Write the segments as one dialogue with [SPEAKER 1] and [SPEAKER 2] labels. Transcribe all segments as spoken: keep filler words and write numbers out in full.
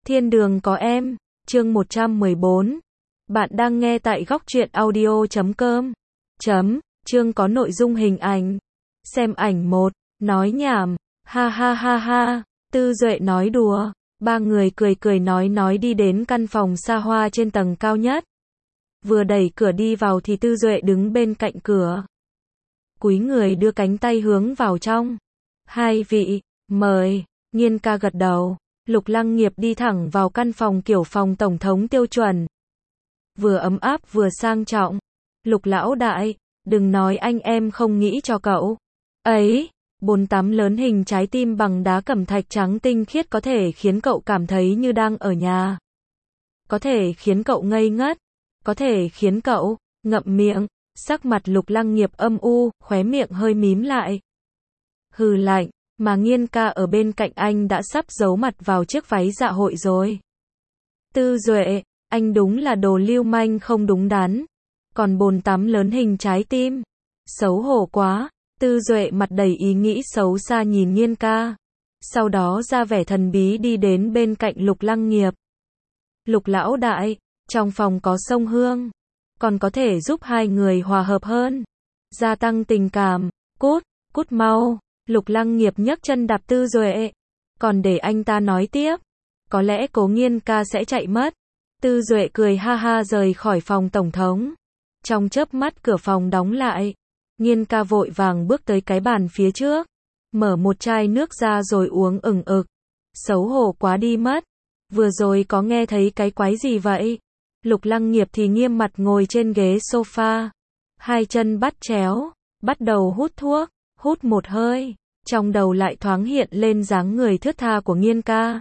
[SPEAKER 1] Thiên đường có em, chương một trăm mười bốn. Bạn đang nghe tại góc truyện audio chấm com. Chấm, chương có nội dung hình ảnh. Xem ảnh một, nói nhảm, ha ha ha ha, Tư Duệ nói đùa. Ba người cười cười nói nói đi đến căn phòng xa hoa trên tầng cao nhất. Vừa đẩy cửa đi vào thì Tư Duệ đứng bên cạnh cửa. Cúi người đưa cánh tay hướng vào trong. Hai vị, mời, Nhiên ca gật đầu. Lục Lăng Nghiệp đi thẳng vào căn phòng kiểu phòng tổng thống tiêu chuẩn. Vừa ấm áp vừa sang trọng. Lục lão đại, đừng nói anh em không nghĩ cho cậu. Ấy, bồn tắm lớn hình trái tim bằng đá cẩm thạch trắng tinh khiết có thể khiến cậu cảm thấy như đang ở nhà. Có thể khiến cậu ngây ngất. Có thể khiến cậu ngậm miệng. Sắc mặt Lục Lăng Nghiệp âm u, khóe miệng hơi mím lại. Hừ lạnh. Mà Nhiên ca ở bên cạnh anh đã sắp giấu mặt vào chiếc váy dạ hội rồi. Tư Duệ, anh đúng là đồ lưu manh không đúng đắn. Còn bồn tắm lớn hình trái tim. Xấu hổ quá. Tư Duệ mặt đầy ý nghĩ xấu xa nhìn Nhiên ca. Sau đó ra vẻ thần bí đi đến bên cạnh Lục Lăng Nghiệp. Lục lão đại, trong phòng có sông hương. Còn có thể giúp hai người hòa hợp hơn. Gia tăng tình cảm. Cút, cút mau. Lục Lăng Nghiệp nhấc chân đạp Tư Duệ. Còn để anh ta nói tiếp. Có lẽ Cố Nhiên ca sẽ chạy mất. Tư Duệ cười ha ha rời khỏi phòng tổng thống. Trong chớp mắt cửa phòng đóng lại. Nhiên ca vội vàng bước tới cái bàn phía trước. Mở một chai nước ra rồi uống ừng ực. Xấu hổ quá đi mất. Vừa rồi có nghe thấy cái quái gì vậy? Lục Lăng Nghiệp thì nghiêm mặt ngồi trên ghế sofa. Hai chân bắt chéo. Bắt đầu hút thuốc. Hút một hơi, trong đầu lại thoáng hiện lên dáng người thướt tha của Nhiên ca.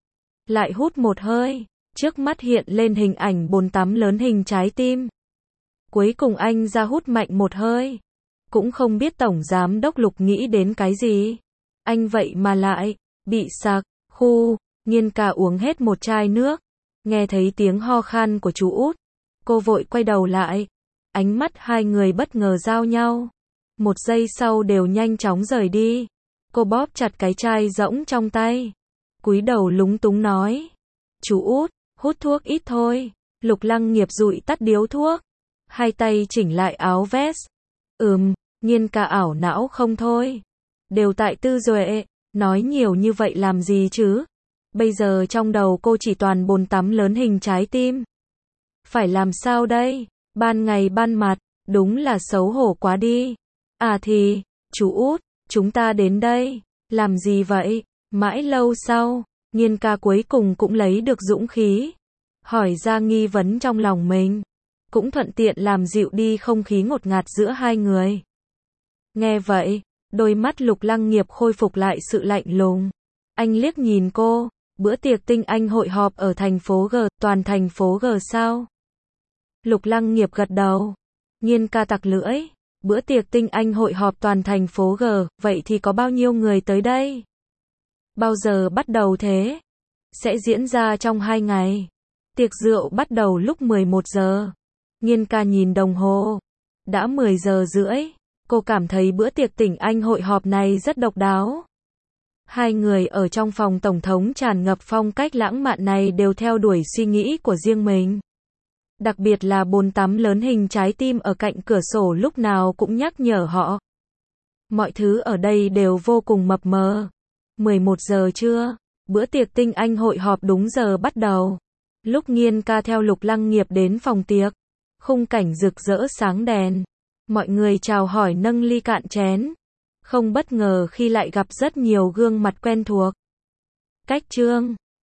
[SPEAKER 1] Lại hút một hơi, trước mắt hiện lên hình ảnh bồn tắm lớn hình trái tim. Cuối cùng anh ra hút mạnh một hơi. Cũng không biết tổng giám đốc Lục nghĩ đến cái gì. Anh vậy mà lại, bị sặc, khu, Nhiên ca uống hết một chai nước. Nghe thấy tiếng ho khan của chú út. Cô vội quay đầu lại. Ánh mắt hai người bất ngờ giao nhau. Một giây sau đều nhanh chóng rời đi. Cô bóp chặt cái chai rỗng trong tay. Cúi đầu lúng túng nói. Chú út, hút thuốc ít thôi. Lục Lăng Nghiệp dụi tắt điếu thuốc. Hai tay chỉnh lại áo vest. Ừm, Nhiên ca ảo não không thôi. Đều tại Tư Duệ, nói nhiều như vậy làm gì chứ? Bây giờ trong đầu cô chỉ toàn bồn tắm lớn hình trái tim. Phải làm sao đây? Ban ngày ban mặt, đúng là xấu hổ quá đi. À thì, chú út, chúng ta đến đây, làm gì vậy? Mãi lâu sau, Nhiên ca cuối cùng cũng lấy được dũng khí. Hỏi ra nghi vấn trong lòng mình. Cũng thuận tiện làm dịu đi không khí ngột ngạt giữa hai người. Nghe vậy, đôi mắt Lục Lăng Nghiệp khôi phục lại sự lạnh lùng. Anh liếc nhìn cô, bữa tiệc tinh anh hội họp ở thành phố G, toàn thành phố G sao? Lục Lăng Nghiệp gật đầu. Nhiên ca tặc lưỡi. Bữa tiệc tinh anh hội họp toàn thành phố G, vậy thì có bao nhiêu người tới đây? Bao giờ bắt đầu thế? Sẽ diễn ra trong hai ngày. Tiệc rượu bắt đầu lúc mười một giờ. Nhiên ca nhìn đồng hồ. Đã mười giờ rưỡi. Cô cảm thấy bữa tiệc tinh anh hội họp này rất độc đáo. Hai người ở trong phòng tổng thống tràn ngập phong cách lãng mạn này đều theo đuổi suy nghĩ của riêng mình. Đặc biệt là bồn tắm lớn hình trái tim ở cạnh cửa sổ lúc nào cũng nhắc nhở họ. Mọi thứ ở đây đều vô cùng mập mờ. mười một giờ trưa, bữa tiệc tinh anh hội họp đúng giờ bắt đầu. Lúc Nhiên ca theo Lục Lăng Nghiệp đến phòng tiệc, khung cảnh rực rỡ sáng đèn. Mọi người chào hỏi nâng ly cạn chén. Không bất ngờ khi lại gặp rất nhiều gương mặt quen thuộc. Cách Trương,